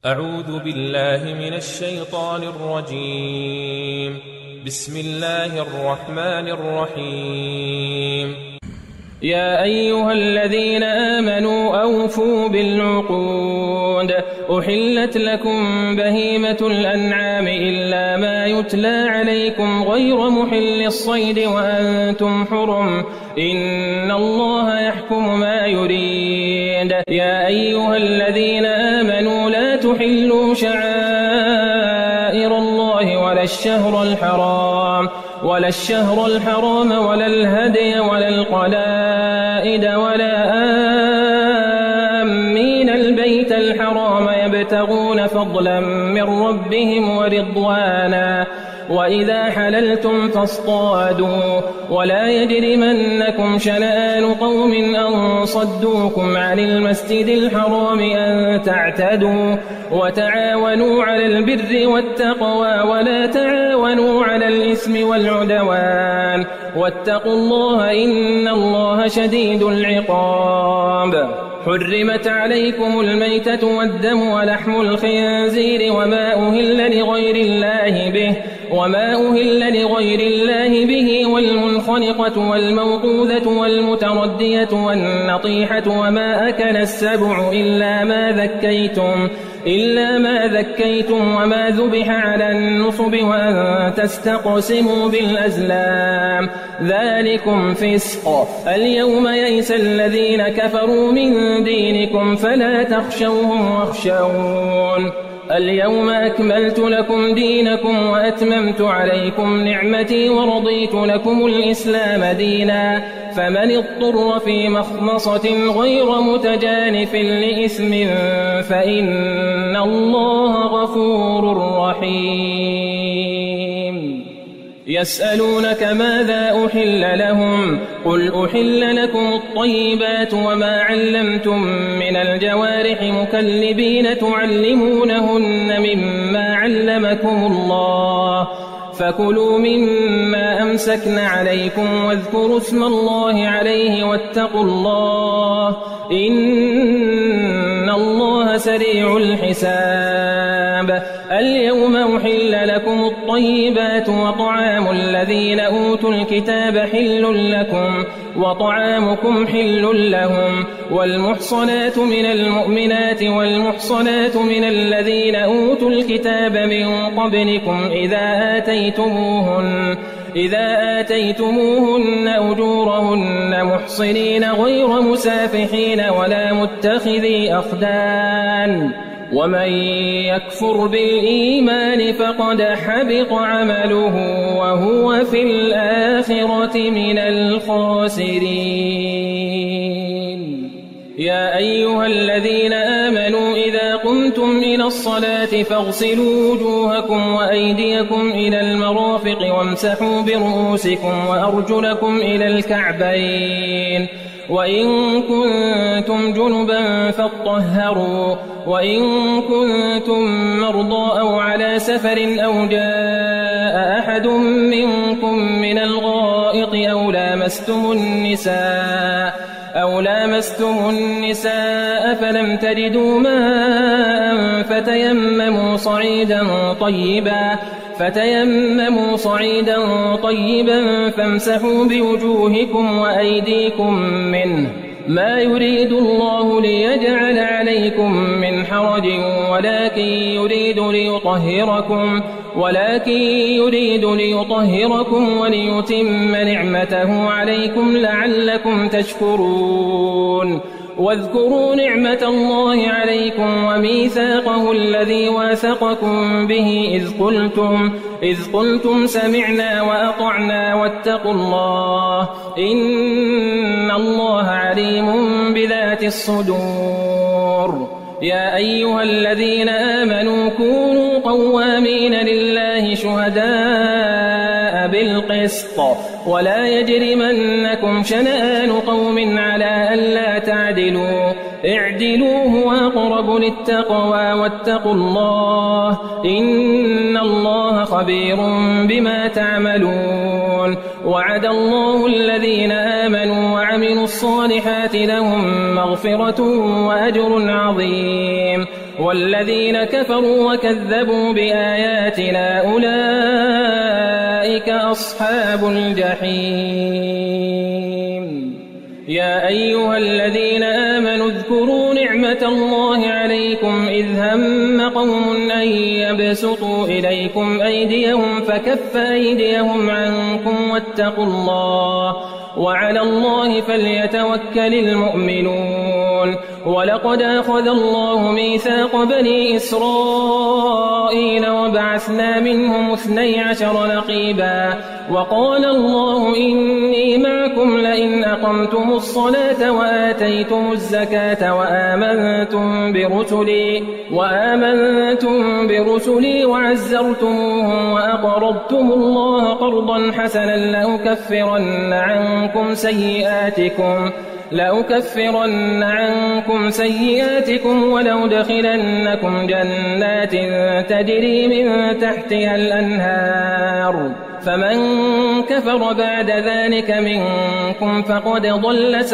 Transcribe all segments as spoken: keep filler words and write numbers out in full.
أعوذ بالله من الشيطان الرجيم. بسم الله الرحمن الرحيم. يا أيها الذين آمنوا أوفوا بالعقود. أحلت لكم بهيمة الأنعام إلا ما يتلى عليكم غير محل الصيد وأنتم حرم، إن الله يحكم ما يريد. يا أيها الذين آمنوا لا تحلوا شعائر الله ولا الشهر الحرام ولا الشهر الحرام ولا الهدي ولا القلائد ولا آمين البيت الحرام يبتغون فضلا من ربهم ورضوانا، وإذا حللتم فاصطادوا، ولا يجرمنكم شنآن قوم أن صدوكم عن المسجد الحرام أن تعتدوا، وتعاونوا على البر والتقوى ولا تعاونوا على الإثم والعدوان، واتقوا الله إن الله شديد العقاب. حرمت عليكم الميتة والدم ولحم الخنزير وما أهل لغير الله به وما أهل لغير الله به والمنخنقة والموقوذة والمتردية والنطيحة وما أكل السبع إلا ما ذكيتم إلا ما ذكيتم وما ذبح على النصب وأن تستقسموا بالأزلام، ذلكم فسق. اليوم يئس الذين كفروا من دينكم فلا تخشوهم واخشون. اليوم أكملت لكم دينكم وأتممت عليكم نعمتي ورضيت لكم الإسلام دينا، فمن اضطر في مخمصة غير متجانف لإثم فإن الله غفور رحيم. يسألونك ماذا أحل لهم؟ قل أحل لكم الطيبات وما علمتم من الجوارح مكلبين تعلمونهن مما علمكم الله، فكلوا مما أمسكن عليكم واذكروا اسم الله عليه واتقوا الله إن الله سريع الحساب. اليوم أحل لكم الطيبات وطعام الذين أوتوا الكتاب حل لكم وطعامكم حل لهم، والمحصنات من المؤمنات والمحصنات من الذين أوتوا الكتاب من قبلكم إذا آتيتموهن إذا آتيتموهن أجورهن محصنين غير مسافحين ولا متخذي أخدان، ومن يكفر بالإيمان فقد حبط عمله وهو في الآخرة من الخاسرين. يا أيها الذين آمنوا إذا قمتم إلى الصلاة فاغسلوا وجوهكم وأيديكم إلى المرافق وامسحوا برؤوسكم وأرجلكم إلى الكعبين، وإن كنتم جنبا فاطهروا، وإن كنتم مرضى أو على سفر أو جاء أحد منكم من الغائط أو لامستم النساء أو لامستم النساء فلم تجدوا ماء فتيمموا صعيدا طيبا فتيمموا صعيدا طيبا فامسحوا بوجوهكم وأيديكم منه، ما يريد الله ليجعل عليكم من حرج ولكن يريد ليطهركم ولكن يريد ليطهركم وليتم نعمته عليكم لعلكم تشكرون. واذكروا نعمة الله عليكم وميثاقه الذي واثقكم به إذ قلتم إذ قلتم سمعنا وأطعنا واتقوا الله إن الله عليم بذات الصدور. يا أيها الذين آمنوا كونوا قوامين لله شهداء بالقسط، ولا يجرمنكم شنآن قوم على ألا تعدلوا، اعدلوا هو أقرب للتقوى واتقوا الله إن الله خبير بما تعملون. وعد الله الذين آمنوا وعملوا الصالحات لهم مغفرة وأجر عظيم. والذين كفروا وكذبوا بآياتنا أولئك أصحاب الجحيم. يا أيها الذين آمنوا اذكروا نعمة الله عليكم إذ هم قوم أن يبسطوا إليكم أيديهم فكف أيديهم عنكم واتقوا الله وعلى الله فليتوكل المؤمنون. ولقد أخذ الله ميثاق بني إسرائيل وبعثنا منهم اثني عشر نقيبا وقال الله إني معكم لئن أقمتم الصلاة وآتيتم الزكاة وآمنتم برسلي, وآمنتم برسلي وعزرتموهم وأقرضتم الله قرضا حسنا لأكفرن عنكم سيئاتكم لأكفرن عنكم سيئاتكم ولأدخلنكم جنات تجري من تحتها الأنهار فمن كفر بعد ذلك منكم فقد ضل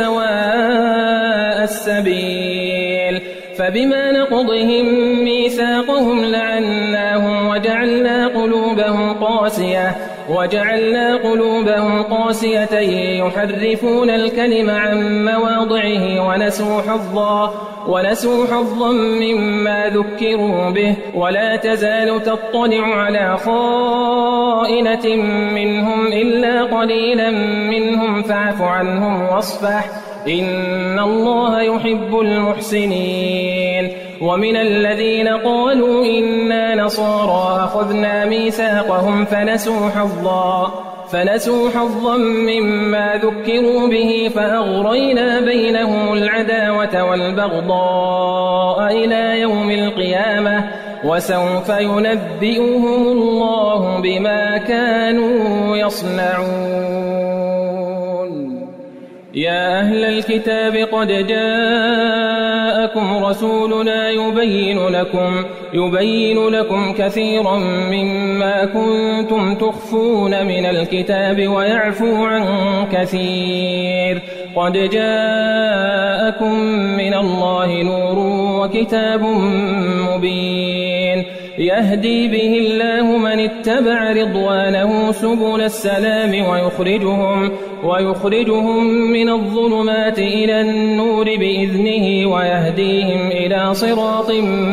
سواء السبيل. فبما نقضهم ميثاقهم لعناهم وجعلنا قلوبهم قاسية وجعلنا قلوبهم قاسية يحرفون الكلم عن مواضعه ونسوا حظا ونسوا حظا مما ذكروا به ولا تزال تطلع على خائنة منهم إلا قليلا منهم فاعف عنهم واصفح إن الله يحب المحسنين. ومن الذين قالوا إنا نصارى أخذنا ميثاقهم فنسوا حظا فنسوا حظا مما ذكروا به فأغرينا بينهم العداوة والبغضاء إلى يوم القيامة وسوف ينبئهم الله بما كانوا يصنعون. يا أهل الكتاب قد جاءكم رسولنا يبين لكم, يبين لكم كثيرا مما كنتم تخفون من الكتاب ويعفو عن كثير. قد جاءكم من الله نور وكتاب مبين يهدي به الله من اتبع رضوانه سبل السلام ويخرجهم, ويخرجهم من الظلمات إلى النور بإذنه ويهديهم إلى صراط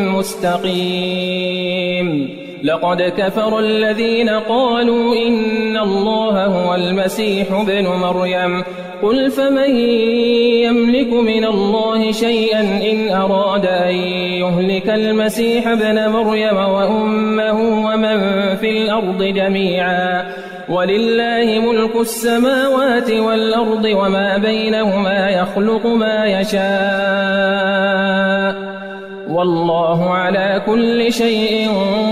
مستقيم. لقد كفر الذين قالوا إن الله هو المسيح ابن مريم قل فمن يملك من الله شيئا إن أراد أن يهلك المسيح ابن مريم وأمه ومن في الأرض جميعا ولله ملك السماوات والأرض وما بينهما يخلق ما يشاء والله على كل شيء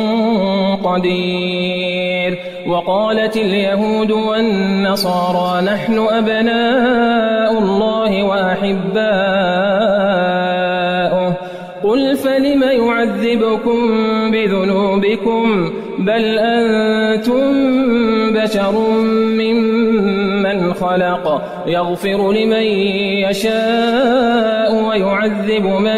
قدير. وقالت اليهود والنصارى نحن أبناء الله وأحباؤه قل فلم يعذبكم بذنوبكم بل أنتم بشر ممن خلق يغفر لمن يشاء ويعذب من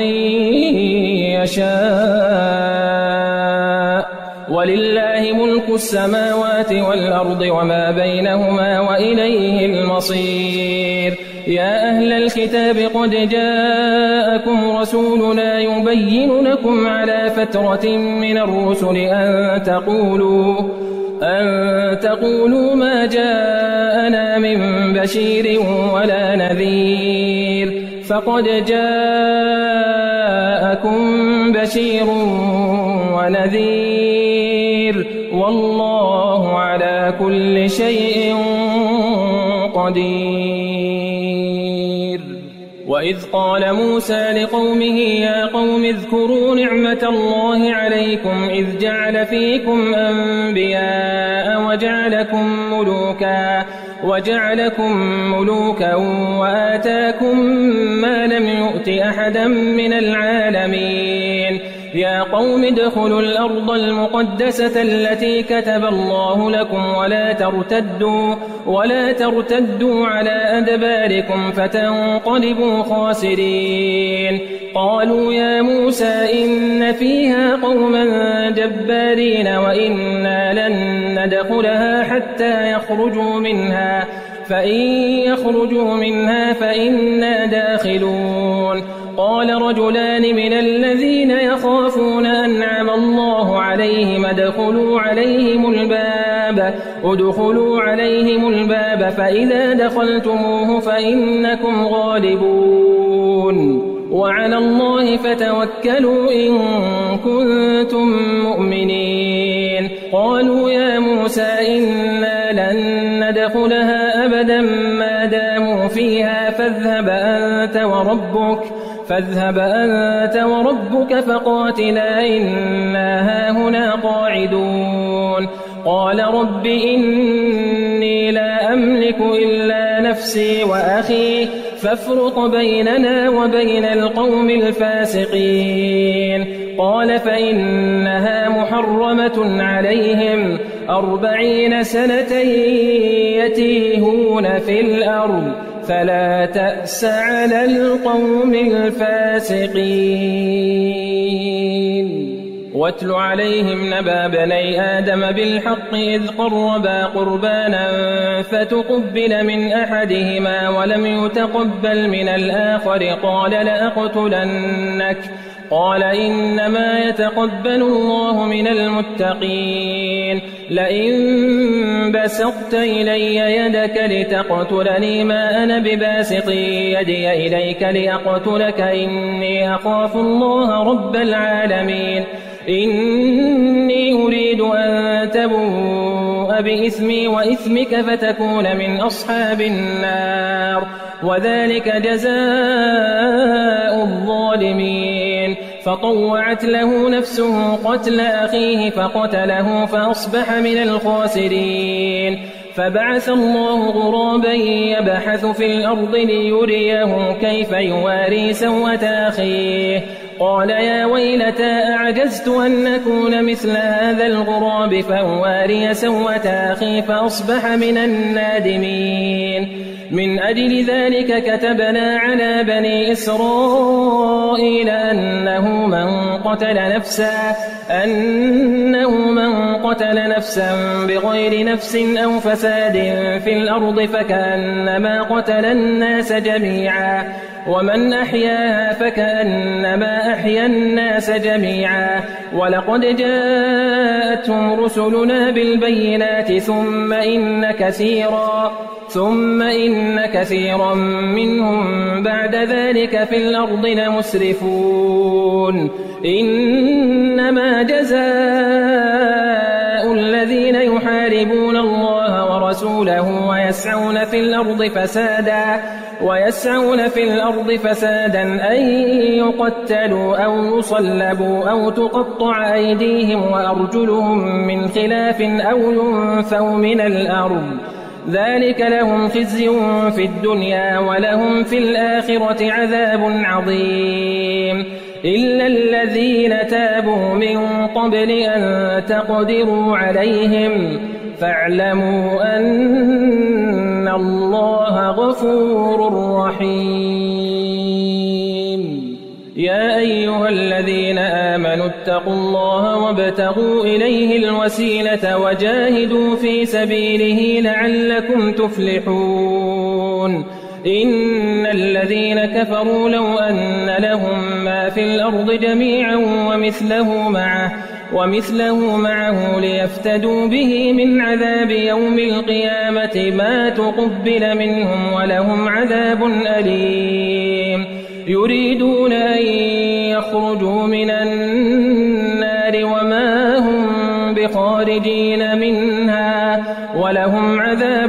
يشاء ولله ملك السماوات والأرض وما بينهما وإليه المصير. يا أهل الكتاب قد جاءكم رسولنا يبين لكم على فترة من الرسل أن تقولوا أن تقولوا ما جاءنا من بشير ولا نذير فقد جاءكم بشير ونذير والله على كل شيء قدير. وإذ قال موسى لقومه يا قوم اذكروا نعمة الله عليكم إذ جعل فيكم أنبياء وجعلكم ملوكا وجعلكم ملوكا وآتاكم ما لم يؤت أحدا من العالمين يا قوم ادخلوا الأرض المقدسة التي كتب الله لكم ولا ترتدوا, ولا ترتدوا على أدباركم فتنقلبوا خاسرين. قالوا يا موسى إن فيها قوما جبارين وإنا لن ندخلها حتى يخرجوا منها فإن يخرجوا منها فإنا داخلون. قال رجلان من الذين يخافون أنعم الله عليهم ادخلوا عليهم الباب ادخلوا عليهم الباب فإذا دخلتموه فإنكم غالبون وعلى الله فتوكلوا إن كنتم مؤمنين. قالوا يا موسى إنا لن ندخلها أبدا ما داموا فيها فاذهب أنت وربك فاذهب أنت وربك فقاتلا إنا هاهنا قاعدون. قال رب إني لا أملك إلا نفسي وأخي فافرق بيننا وبين القوم الفاسقين. قال فإنها محرمة عليهم أربعين سنة يتيهون في الأرض فلا تأس على القوم الفاسقين. واتل عليهم نبأ بني آدم بالحق إذ قربا قربانا فتقبل من أحدهما ولم يتقبل من الآخر قال لأقتلنك قال إنما يتقبل الله من المتقين. لئن بسطت إلي يدك لتقتلني ما أنا بباسط يدي إليك لأقتلك إني أخاف الله رب العالمين. إني أريد أن تبوء بإثمي وإثمك فتكون من أصحاب النار وذلك جزاء الظالمين. فطوعت له نفسه قتل أخيه فقتله فأصبح من الخاسرين. فبعث الله غرابا يبحث في الأرض ليريه كيف يواري سوءة أخيه قال يا ويلتى أعجزت أن أكون مثل هذا الغراب فأواري سوءة أخي فأصبح من النادمين. من أجل ذلك كتبنا على بني إسرائيل أنه من قتل نفسا أنه من قتل نفسا بغير نفس أو فساد في الأرض فكأنما قتل الناس جميعا ومن أحياها فكأنما أحيا الناس جميعا. ولقد جاءتهم رسلنا بالبينات ثم إن كثيرا ثم إن كثيرا منهم بعد ذلك في الأرض لمسرفون. إنما جزاء الذين يحاربون الله ورسوله ويسعون في الأرض فسادا ويسعون في الأرض فسادا أن يقتلوا أو يصلبوا أو تقطع أيديهم وأرجلهم من خلاف أو ينفوا من الأرض ذلك لهم خزي في الدنيا ولهم في الآخرة عذاب عظيم. إلا الذين تابوا من قبل أن تقدروا عليهم فاعلموا أن الله غفور رحيم. يا أيها الذين آمنوا اتقوا الله وابتغوا إليه الوسيلة وجاهدوا في سبيله لعلكم تفلحون. إن الذين كفروا لو أن لهم ما في الأرض جميعا ومثله معه ومثله معه ليفتدوا به من عذاب يوم القيامة ما تقبل منهم ولهم عذاب أليم. يريدون أن يخرجوا من النار وما هم بخارجين منها ولهم عذاب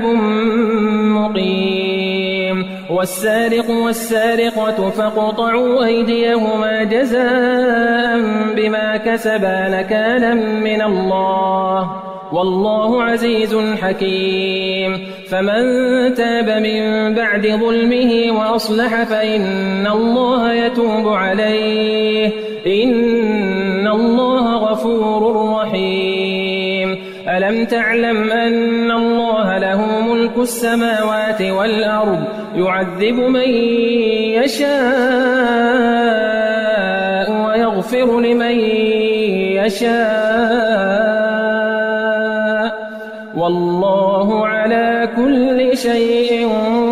مقيم. والسارق والسارقة فاقطعوا أيديهما جزاء بما كسبا نكالا من الله والله عزيز حكيم. فمن تاب من بعد ظلمه وأصلح فإن الله يتوب عليه إن إن الله غفور رحيم ألم تعلم أن الله له ملك السماوات والأرض يعذب من يشاء ويغفر لمن يشاء والله على كل شيء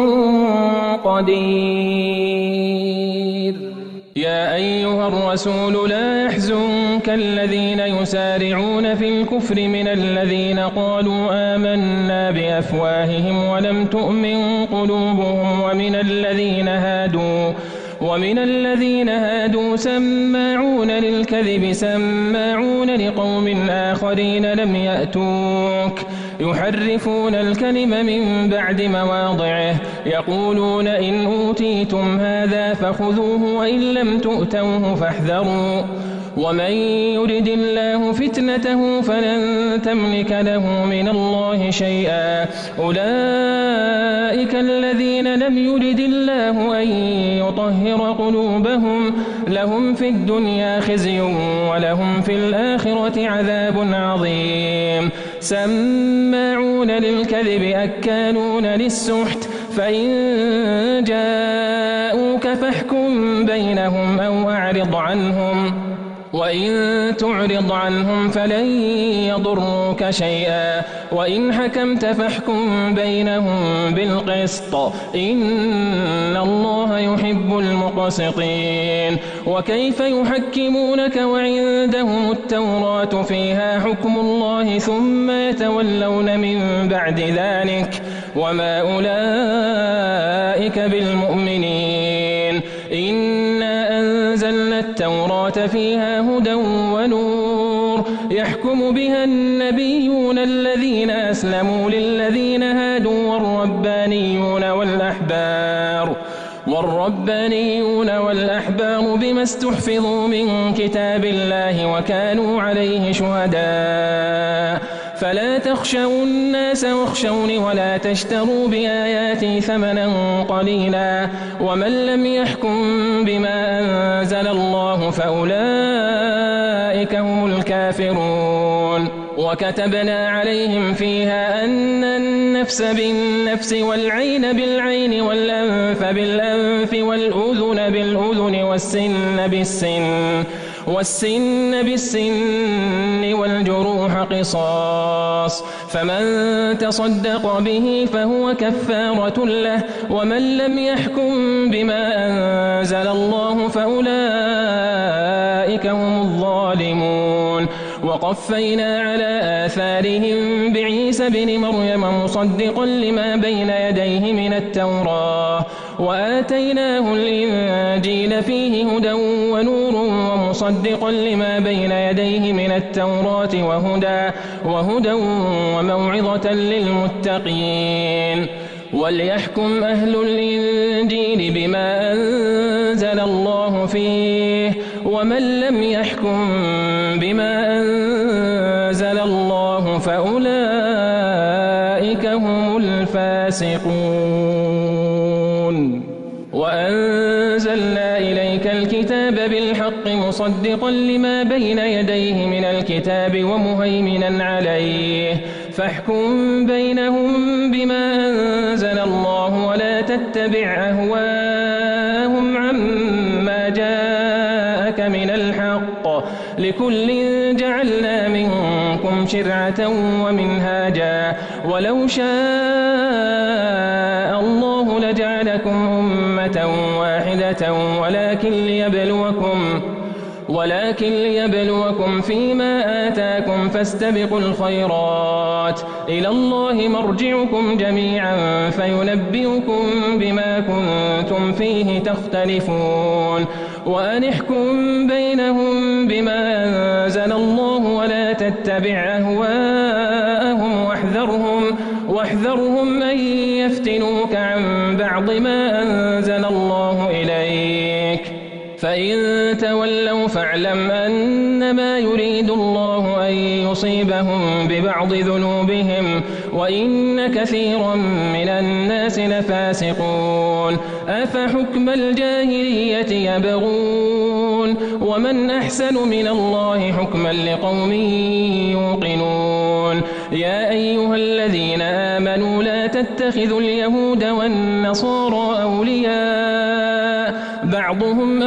قدير يا أيها الرسول لا يحزنك الذين يسارعون في الكفر من الذين قالوا آمنا بأفواههم ولم تؤمن قلوبهم ومن الذين هادوا ومن الذين هادوا سماعون للكذب سماعون لقوم آخرين لم يأتوك يحرفون الكلم من بعد مواضعه يقولون إن أوتيتم هذا فخذوه وإن لم تؤتوه فاحذروا ومن يرد الله فتنته فلن تملك له من الله شيئا أولئك الذين لم يرد الله أن يطهر قلوبهم لهم في الدنيا خزي ولهم في الآخرة عذاب عظيم سماعون للكذب أكالون للسحت فإن جاءوك فاحكم بينهم أو أعرض عنهم وإن تعرض عنهم فلن يضروك شيئا وإن حكمت فاحكم بينهم بالقسط إن الله يحب المقسطين وكيف يحكمونك وعندهم التوراة فيها حكم الله ثم يتولون من بعد ذلك وما أولئك بالمؤمنين إنا أنزلنا التوراة فيها هدى ونور يحكم بها النبيون الذين أسلموا للذين هادوا والربانيون والأحبار والربانيون والأحبار بما استحفظوا من كتاب الله وكانوا عليه شهداء فلا تخشوا الناس واخشوني ولا تشتروا بآياتي ثمنا قليلا ومن لم يحكم بما أنزل الله فأولئك هم الكافرون وكتبنا عليهم فيها أن النفس بالنفس والعين بالعين والأنف بالأنف والأذن بالأذن والسن بالسن والسن بالسن والجروح قصاص فمن تصدق به فهو كفارة له ومن لم يحكم بما أنزل الله فأولئك هم الظالمون وقفينا على آثارهم بعيسى بن مريم مصدقا لما بين يديه من التوراة وآتيناه الإنجيل فيه هدى ونور ومصدقا لما بين يديه من التوراة وهدى, وهدى وموعظة للمتقين وليحكم أهل الإنجيل بما أنزل الله فيه ومن لم يحكم بما أنزل الله فأولئك هم الفاسقون وأنزلنا إليك الكتاب بالحق مصدقا لما بين يديه من الكتاب ومهيمنا عليه فاحكم بينهم بما أنزل الله ولا تتبع أهواءهم عما جاءك من الحق لكل جعلنا منكم شرعة ومنهاجا ولو شاء الله لجعلكم أمة واحدة ولكن ليبلوكم ولكن ليبلوكم فيما آتاكم فاستبقوا الخيرات إلى الله مرجعكم جميعا فينبئكم بما كنتم فيه تختلفون وأن احكم بينهم بما أنزل الله ولا تتبع أهواءهم واحذرهم, واحذرهم أن يفتنوك عن بعض ما أنزل الله إليك فإن تولوا فاعلم أنما يريد الله أن يصيبهم ببعض ذنوبهم وإن كثيرا من الناس لفاسقون أفحكم الجاهلية يبغون ومن أحسن من الله حكما لقوم يوقنون يا أيها الذين آمنوا لا تتخذوا اليهود والنصارى أولياء بعضهم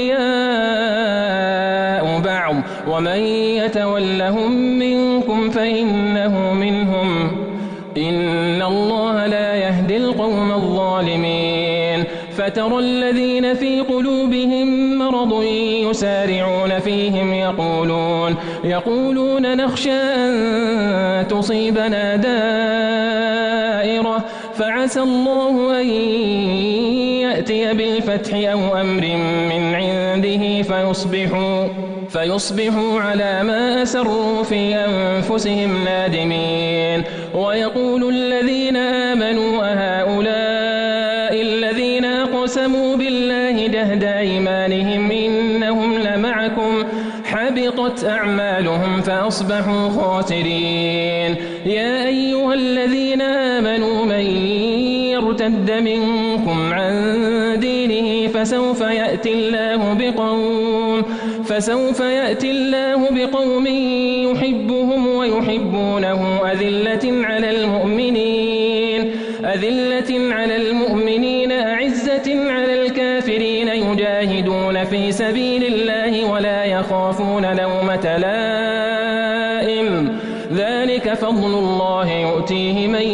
أولياء بعض ومن يتولهم منكم فإنه منهم إن الله لا يهدي القوم الظالمين فترى الذين في قلوبهم مرض يسارعون فيهم يقولون يقولون نخشى أن تصيبنا دائرة فعسى الله أن يأتي بالفتح أو أمر من عنده فيصبحوا فيصبحوا على ما أسروا في أنفسهم نادمين ويقول الذين آمنوا أهؤلاء الذين أقسموا بالله جهد أيمانهم إنهم لمعكم حبطت أعمالهم فأصبحوا خاسرين يا أيها الذين آمنوا من يرتد منكم عن دينه فسوف يأتي الله بقوم فسوف يأتي الله بقوم يحبهم ويحبونه أذلة على المؤمنين أذلة على المؤمنين أعزة على الكافرين يجاهدون في سبيل الله ولا يخافون لومة لائم ذلك فضل الله يؤتيه من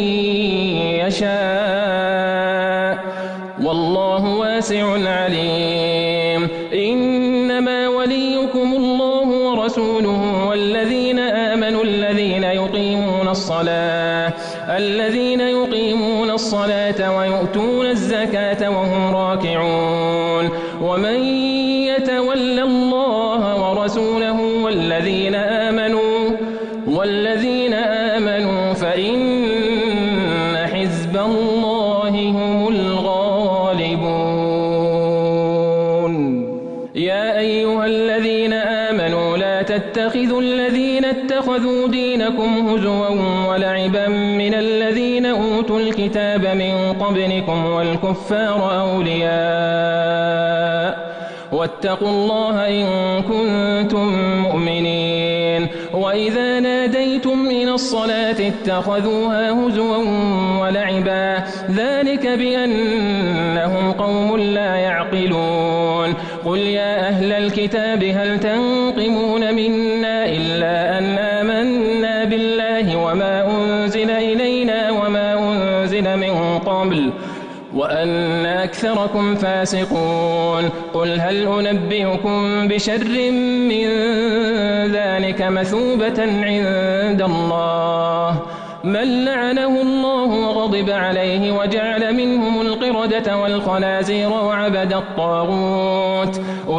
يشاء والله واسع عليم إنما وليكم الله ورسوله والذين آمنوا الذين يقيمون الصلاة الذين يقيمون الصلاة ويؤتون الزكاة وهم راكعون ومن يتول الله ورسوله والذين آمنوا والذين آمنوا فإن حزب الله هم الغالبون يا أيها الذين آمنوا لا تتخذوا الذين اتخذوا دينكم هزوا ولعبا من الذين أوتوا الكتاب من قبلكم والكفار أولياء واتقوا الله إن كنتم مؤمنين وإذا ناديتم إلى الصلاة اتخذوها هزوا ولعبا ذلك بأنهم قوم لا يعقلون قل يا أهل الكتاب هل تنقمون منا إلا أن آمنا بالله وما أنزل إلينا وما أنزل من قبل وأن أكثركم فاسقون قل هل أنبئكم بشر من ذلك مثوبة عند الله من لعنه الله وغضب عليه وجعل منهم القردة والخنازير وعبد الطاغوت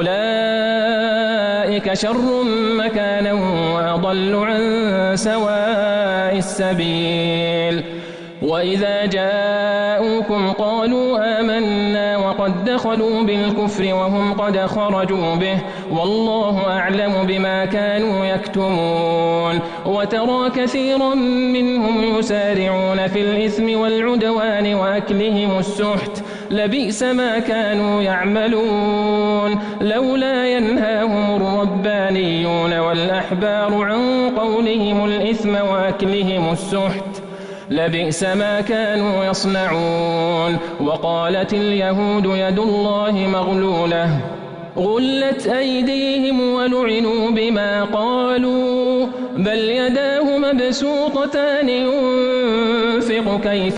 أولئك شر مكانا وأضل عن سواء السبيل وإذا جاءوكم قالوا آمنا وقد دخلوا بالكفر وهم قد خرجوا به والله أعلم بما كانوا يكتمون وترى كثيرا منهم يسارعون في الإثم والعدوان وأكلهم السحت لبئس ما كانوا يعملون لولا ينهاهم الربانيون والأحبار عن قولهم الإثم وأكلهم السحت لبئس ما كانوا يصنعون وقالت اليهود يد الله مغلولة غلت أيديهم ولعنوا بما قالوا بل يداه مبسوطتان ينفق كيف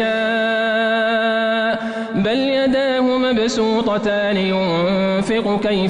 يشاء بل يداه مبسوطتان ينفق كيف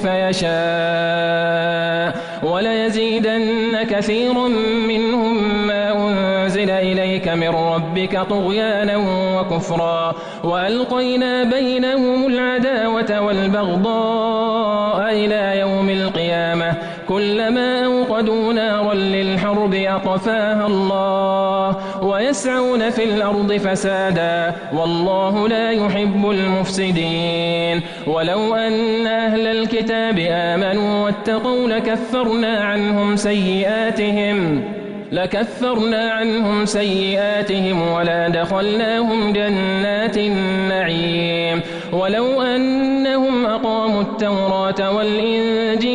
يشاء وليزيدن كثيرا منهم ما أنزل إليك من ربك طغيانا وكفرا وألقينا بينهم العداوة والبغضاء إلى يوم القيامة كلما أوقدوا نارا للحرب أطفاها الله ويسعون في الأرض فسادا والله لا يحب المفسدين ولو أن أهل الكتاب آمنوا واتقوا لكفرنا عنهم سيئاتهم لكفرنا عنهم سيئاتهم ولا دخلناهم جنات النعيم ولو أنهم أقاموا التوراة والإنجيل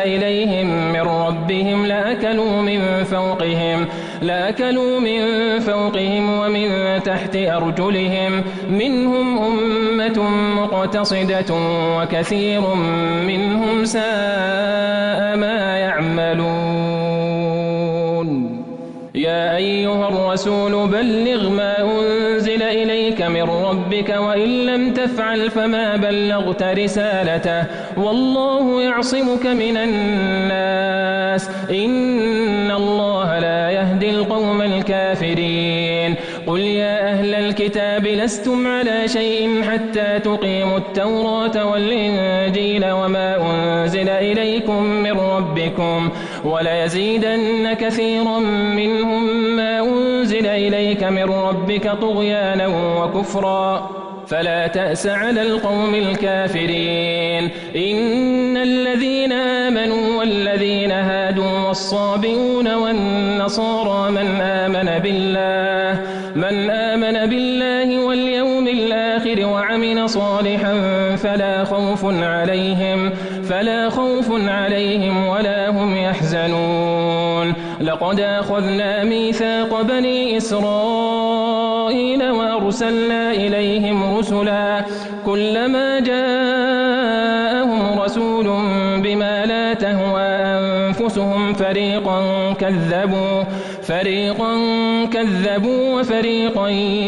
إليهم من ربهم لأكلوا من فوقهم لأكلوا من فوقهم ومن تحت أرجلهم منهم أمة مقتصدة وكثير منهم ساء ما يعملون. يا أيها الرسول بلغ ما أنزل إليك من ربك وإن لم تفعل فما بلغت رسالته والله يعصمك من الناس إن الله لا يهدي القوم الكافرين. قل يا أهل الكتاب لستم على شيء حتى تقيموا التوراة والإنجيل وما أنزل إليكم من ربكم وليزيدن كثيرا منهم ما أنزل إليك من ربك طغيانا وكفرا فلا تأس على القوم الكافرين. إن الذين آمنوا والذين هادوا والصابئون والنصارى من آمن بالله من آمن بالله واليوم الآخر وعمل صالحا فلا خوف عليهم فلا خوف عليهم ولا هم يحزنون. لقد أخذنا ميثاق بني إسرائيل وأرسلنا إليهم رسلا كلما جاءهم رسول بما لا تهوى أنفسهم فريقا كذبوا فريقا كذبوا وفريقا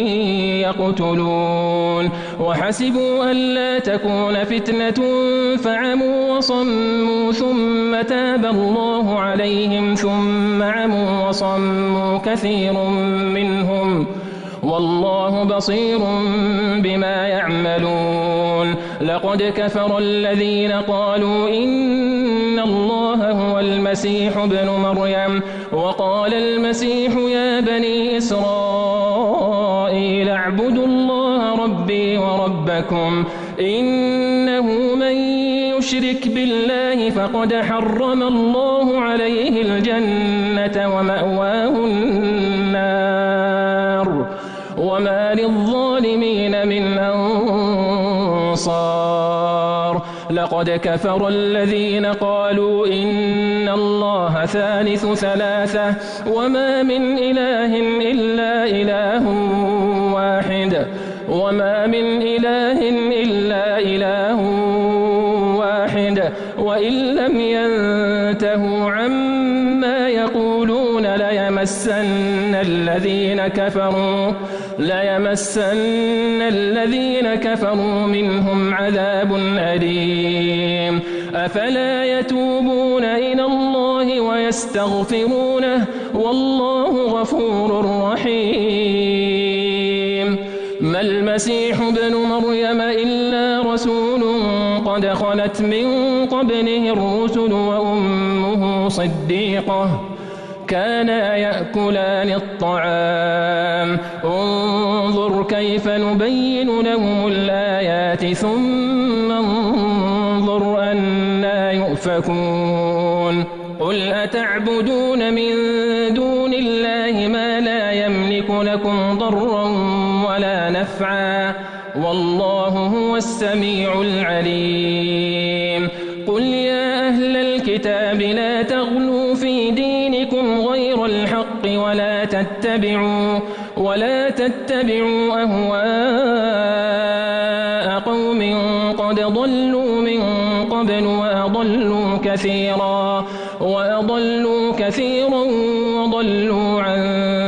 يقتلون وحسبوا ألا تكون فتنة فعموا وصموا ثم تاب الله عليهم ثم عموا وصموا كثير منهم والله بصير بما يعملون. لقد كفر الذين قالوا إن الله هو المسيح ابن مريم وقال المسيح يا بني إسرائيل اعبدوا الله ربي وربكم إنه من يشرك بالله فقد حرم الله عليه الجنة ومأواه النار وما للظالمين من أنصار. لقد كفر الذين قالوا إن الله ثالث ثلاثة وما من إله إلا إله واحد وما من إله إلا إله واحد وإن لم ينتهوا عما يقولون ليمسن الذين كفروا ليمسن الذين كفروا منهم عذاب أليم. أفلا يتوبون إلى الله ويستغفرونه والله غفور رحيم. ما المسيح ابن مريم إلا رسول قد خلت من قبله الرسل وأمه صديقة كانا يأكلان الطعام انظر كيف نبين لهم الآيات ثم انظر أنى يؤفكون. قل أتعبدون من دون الله ما لا يملك لكم ضرا ولا نفعا والله هو السميع العليم. قل يا أهل الكتاب لا تغلوا في دينكم غير الحق ولا تتبعوا ولا تتبعوا أهواء قوم قد ضلوا من قبل وأضلوا كثيرا وأضلوا كثيرا وضلوا عن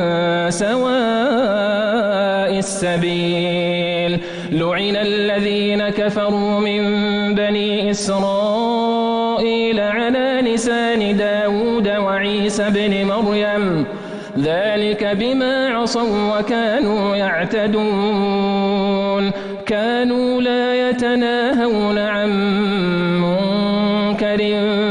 سواء السبيل. لعن الذين كفروا من بني إسرائيل على لسان داود وعيسى بن مريم ذلك بما عصوا وكانوا يعتدون كانوا لا يتناهون عن منكر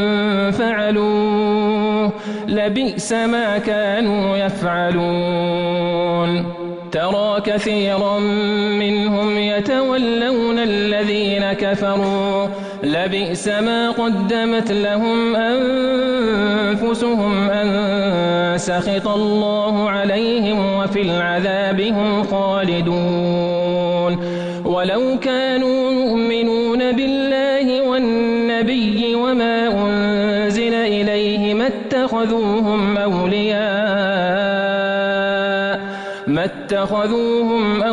فعلوه لبئس ما كانوا يفعلون. ترى كثيرا منهم يتولون الذين كفروا لبئس ما قدمت لهم أنفسهم أن سخط الله عليهم وفي العذاب هم خالدون. ولو كانوا يؤمنون بالله والنبي وما أنزل اتخذوهم أولياء ما اتخذوهم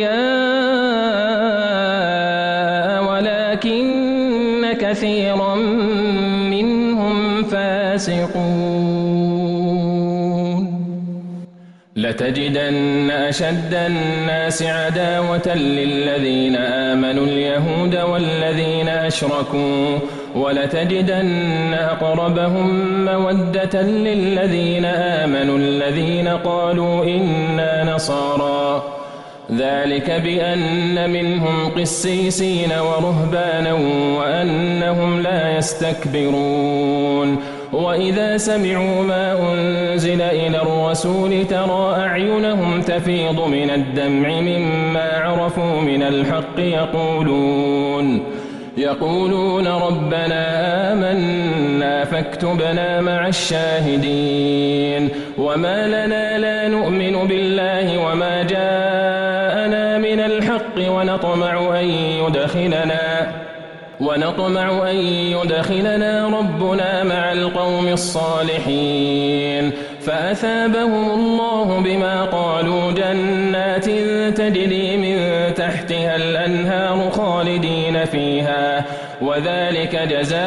أولياء ولكن كثيرا منهم فاسقون لتجدن أشد الناس عداوة للذين آمنوا اليهود والذين أشركوا ولتجدن أقربهم مودة للذين آمنوا الذين قالوا إنا نصارى ذلك بأن منهم قسيسين ورهبانا وأنهم لا يستكبرون وإذا سمعوا ما أنزل إلى الرسول ترى أعينهم تفيض من الدمع مما عرفوا من الحق يقولون يقولون ربنا آمنا فاكتبنا مع الشاهدين وما لنا لا نؤمن بالله وما جاءنا من الحق ونطمع أن يدخلنا ونطمع أن يدخلنا ربنا مع القوم الصالحين فأثابهم الله بما قالوا جنات تجري من تحتها الأنهار خالدين فيها وذلك جزاء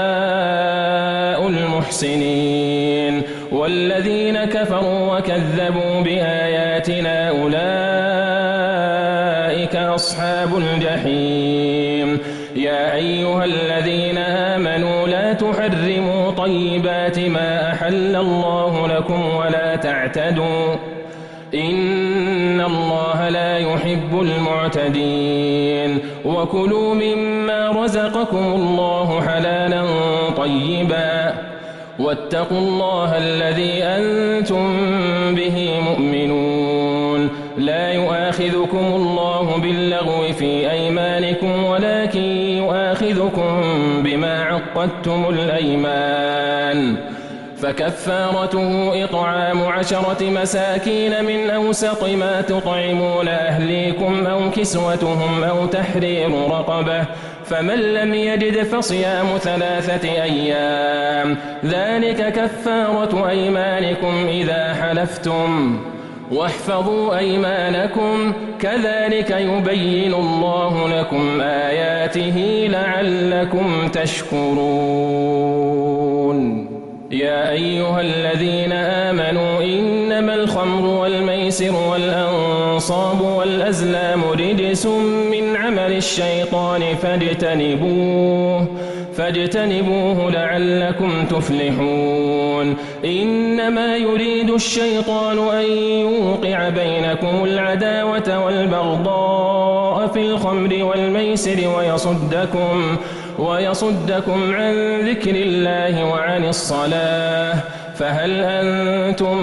المحسنين والذين كفروا وكذبوا بآياتنا أولئك أصحاب الجحيم يا أيها الذين آمنوا لا تحرموا طيبات ما أحل الله لكم ولا تعتدوا إن الله لا يحب المعتدين وكلوا مما رزقكم الله حلالا طيبا واتقوا الله الذي أنتم به مؤمنون لا يؤاخذكم الله باللغو في أيمانكم ولكن يؤاخذكم بما عقدتم الأيمان فكفارته إطعام عشرة مساكين من أوسط ما تطعمون أهليكم أو كسوتهم أو تحرير رقبة فمن لم يجد فصيام ثلاثة أيام ذلك كفارة أيمانكم إذا حلفتم واحفظوا أيمانكم كذلك يبين الله لكم آياته لعلكم تشكرون يا أيها الذين آمنوا إنما الخمر والميسر والأنصاب والأزلام رجس من عمل الشيطان فاجتنبوه فاجتنبوه لعلكم تفلحون إنما يريد الشيطان أن يوقع بينكم العداوة والبغضاء في الخمر والميسر ويصدكم ويصدكم عن ذكر الله وعن الصلاة فهل أنتم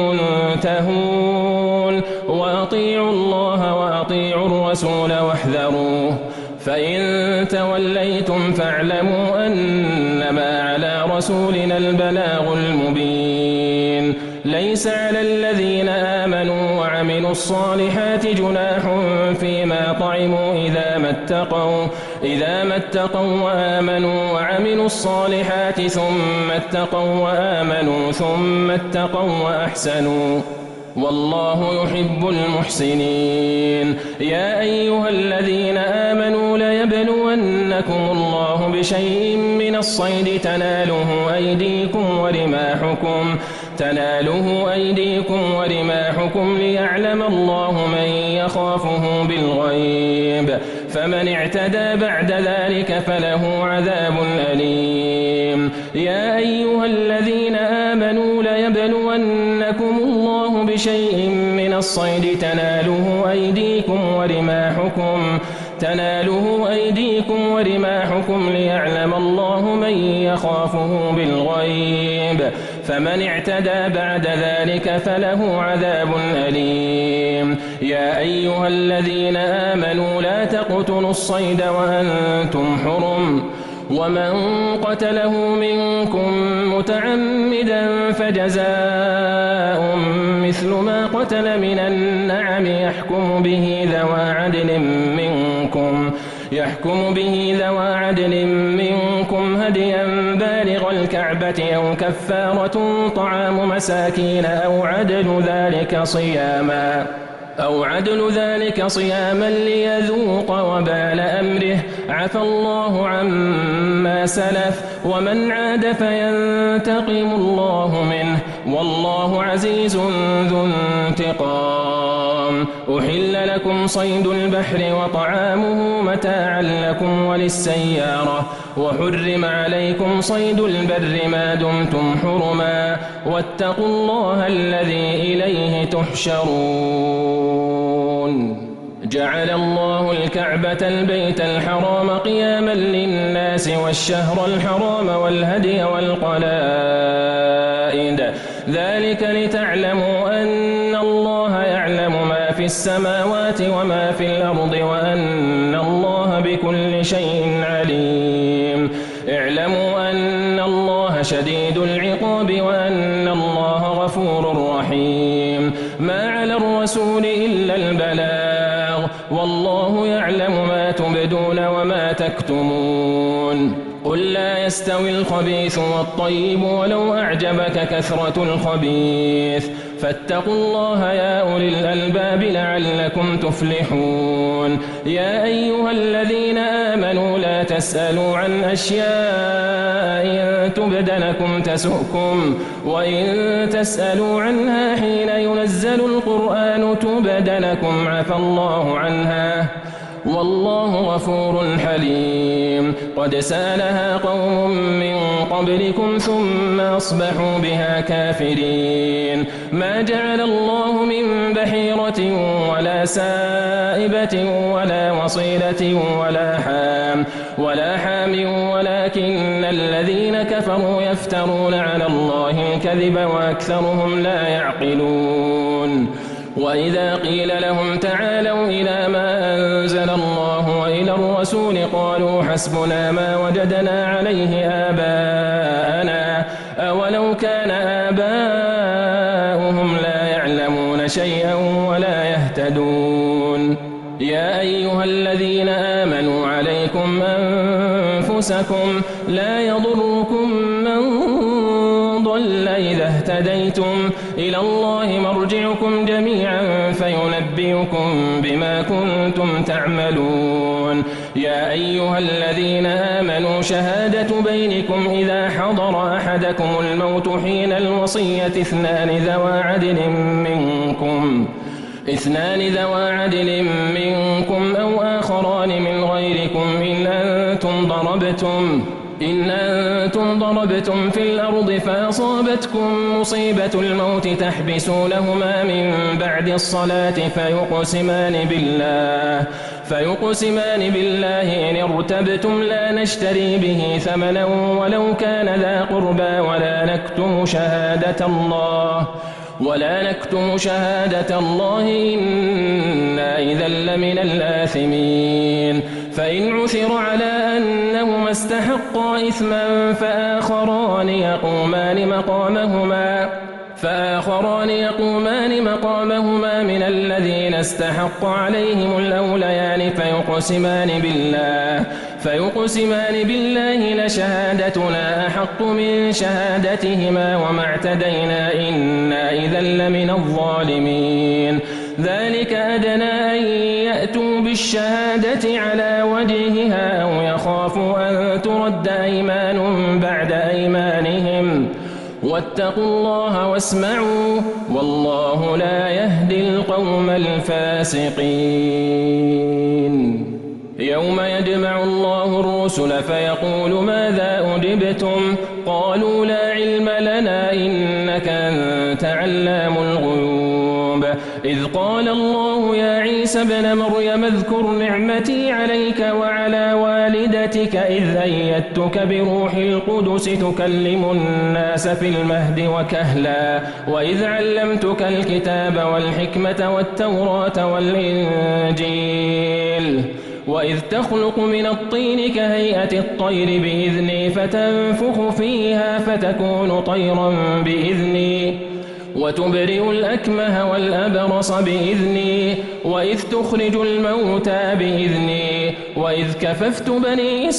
منتهون وأطيعوا الله وأطيعوا الرسول واحذروه فإن توليتم فاعلموا أنما على رسولنا البلاغ المبين ليس على الذين آمنوا وعملوا الصالحات جناح فيما طعموا إذا ما اتقوا إذا ما اتقوا وآمنوا وعملوا الصالحات ثم اتقوا وآمنوا ثم اتقوا وأحسنوا والله يحب المحسنين يا أيها الذين آمنوا ليبلونكم الله بشيء من الصيد تناله أيديكم ورماحكم تناله أيديكم ورماحكم ليعلم الله من يخافه بالغيب فمن اعتدى بعد ذلك فله عذاب أليم يا أيها الذين آمنوا ليبلونكم الله بشيء من الصيد تناله أيديكم ورماحكم تناله أيديكم ورماحكم ليعلم الله من يخافه بالغيب فمن اعتدى بعد ذلك فله عذاب أليم يا أيها الذين آمنوا لا تقتلوا الصيد وأنتم حرم ومن قتله منكم متعمدا فجزاء مثل ما قتل من النعم يحكم به ذوى عدل منكم يحكم به ذوى عدل منكم هديا بالغ غير الكعبة أو كفارة طعام مساكين أو عدل ذلك صياما أو عدل ذلك صياما ليذوق وبال أمره عفى الله عما سلف ومن عاد فينتقم الله منه والله عزيز ذو انتقام. أحل لكم صيد البحر وطعامه متاعا لكم وللسيارة وحرم عليكم صيد البر ما دمتم حرما واتقوا الله الذي إليه تحشرون. جعل الله الكعبة البيت الحرام قياما للناس والشهر الحرام والهدي والقلائد ذلك لتعلموا أن الله يعلم ما في السماوات وما في الأرض وأن الله بكل شيء عليم. اعلموا أن الله شديد العقاب وأن الله غفور رحيم. ما على الرسول إلا البلاغ والله يعلم ما تبدون وما تكتمون. قل لا يستوي الخبيث والطيب ولو أعجبك كثرة الخبيث فاتقوا الله يا أولي الألباب لعلكم تفلحون. يا أيها الذين آمنوا لا تسألوا عن أشياء إن تبد لكم تسؤكم وإن تسألوا عنها حين ينزل القرآن تبد لكم عفى الله عنها والله غفور حليم. قد سألها قوم من قبلكم ثم أصبحوا بها كافرين. ما جعل الله من بحيرة ولا سائبة ولا وصيلة ولا حام ولا حام ولكن الذين كفروا يفترون على الله الكذب وأكثرهم لا يعقلون. وإذا قيل لهم تعالوا إلى ما أنزل الله وإلى الرسول قالوا حسبنا ما وجدنا عليه آباءنا أولو كان آباؤهم لا يعلمون شيئا ولا يهتدون. يا أيها الذين آمنوا عليكم أنفسكم لا يضركم من ضل إذا اهتديتم إلى الله مرجعكم جميعا فينبئكم بما كنتم تعملون. يا أيها الذين آمنوا شهادة بينكم إذا حضر أحدكم الموت حين الوصية اثنان ذوى عدل منكم اثنان ذوى عدل منكم أو آخران من غيركم إن أنتم ضربتم إن أنتم ضربتم في الأرض فأصابتكم مصيبة الموت تحبسونهما من بعد الصلاة فيقسمان بالله فيقسمان بالله إن ارتبتم لا نشتري به ثمنا ولو كان ذا قربى ولا نكتم شهادة الله ولا نكتم شهادة الله إنا إذا لمن الآثمين. فإن عثر على أنهما استحقا إثما فآخران يقومان مقامهما فآخران يقومان مقامهما من الذين استحق عليهم الأوليان فيقسمان بالله فيقسمان بالله لشهادتنا أحق من شهادتهما وما اعتدينا إنا إذا لمن الظالمين. ذلك أدنى أن يأتوا بالشهادة على وجهها أو يخافوا أن ترد أيمان بعد أيمانهم واتقوا الله واسمعوا والله لا يهدي القوم الفاسقين. يوم يجمع الله الرسل فيقول ماذا أجبتم قالوا لا علم لنا إنك أنت علام الغيوب. إذ قال الله يا عيسى ابن مريم اذكر نعمتي عليك وعلى والدتك إذ أيدتك بروح القدس تكلم الناس في المهد وكهلا وإذ علمتك الكتاب والحكمة والتوراة والإنجيل وإذ تخلق من الطين كهيئة الطير بإذني فتنفخ فيها فتكون طيرا بإذني وتبرئ الأكمه والأبرص بإذني وإذ تخرج الموتى بإذني وإذ كففت بني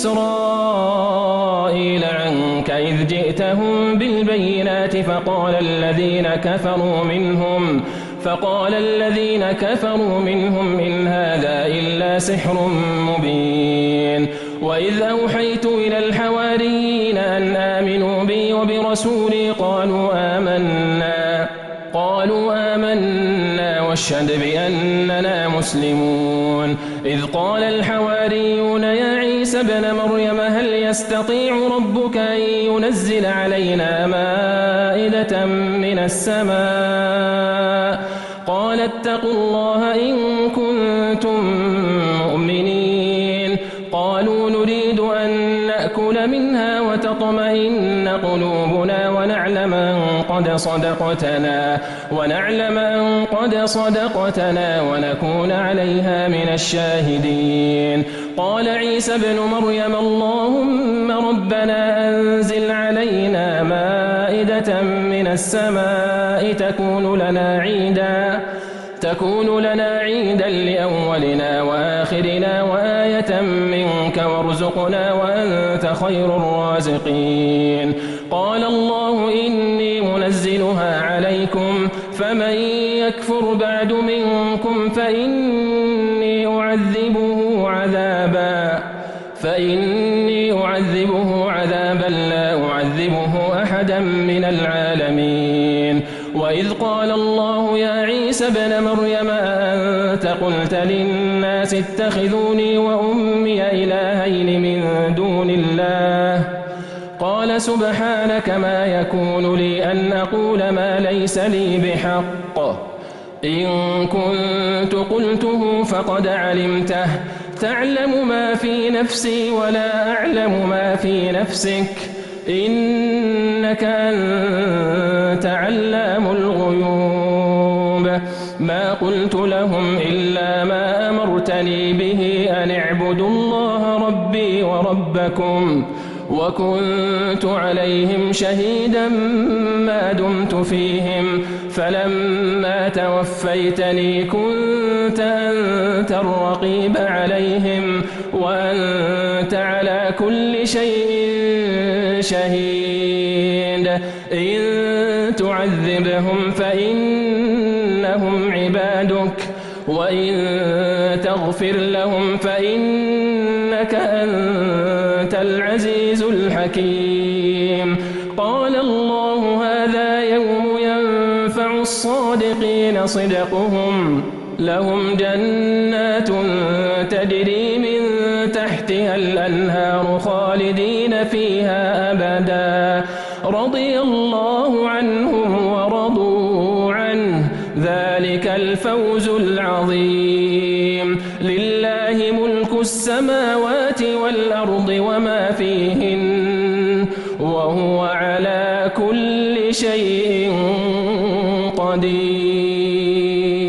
إسرائيل عنك إذ جئتهم بالبينات فقال الذين كفروا منهم فقال الذين كفروا منهم إن هذا إلا سحر مبين وإذ أوحيت إلى الحواريين أن آمنوا بي وبرسولي قالوا آمنا قالوا آمنا واشهد بأننا مسلمون إذ قال الحواريون يا عيسى ابن مريم هل يستطيع ربك أن ينزل علينا مائدة من السماء قال اتقوا الله إن كنتم مؤمنين قالوا نريد أن نأكل منها وتطمئن قلوبنا ونعلم أن قد صدقتنا ونعلم أن قد صدقتنا ونكون عليها من الشاهدين قال عيسى ابن مريم اللهم ربنا أنزل علينا مائدة من السماء تكون لنا عيدا تكون لنا عيدا لأولنا وآخرنا وآية منك وارزقنا وأنت خير الرازقين قال الله إني منزلها عليكم فمن يكفر بعد منكم فإني أعذبه عذابا فإني أعذبه عذابا لا أعذبه أحدا من العالمين وإذ قال الله يا عيسى ابن مريم أنت قلت للناس اتخذوني وأمي إلهين من دون الله قال سبحانك ما يكون لي أن أقول ما ليس لي بحق إن كنت قلته فقد علمته تعلم ما في نفسي ولا أعلم ما في نفسك إنك أنت علام الغيوب ما قلت لهم إلا ما أمرتني به أن اعبدوا الله ربي وربكم وكنت عليهم شهيدا ما دمت فيهم فلما توفيتني كنت أنت الرقيب عليهم وأنت على كل شيء شهيد إن تعذبهم فإنهم عبادك وإن تغفر لهم فإنك أنت العزيز الحكيم قال الله هذا يوم ينفع الصادقين صدقهم لهم جنات تجري من تحتها الأنهار خالدين فيها أبدا رضي الله عنهم ورضوا عنه ذلك الفوز العظيم لله ملك السماوات والأرض وما فيهن وهو على كل شيء قدير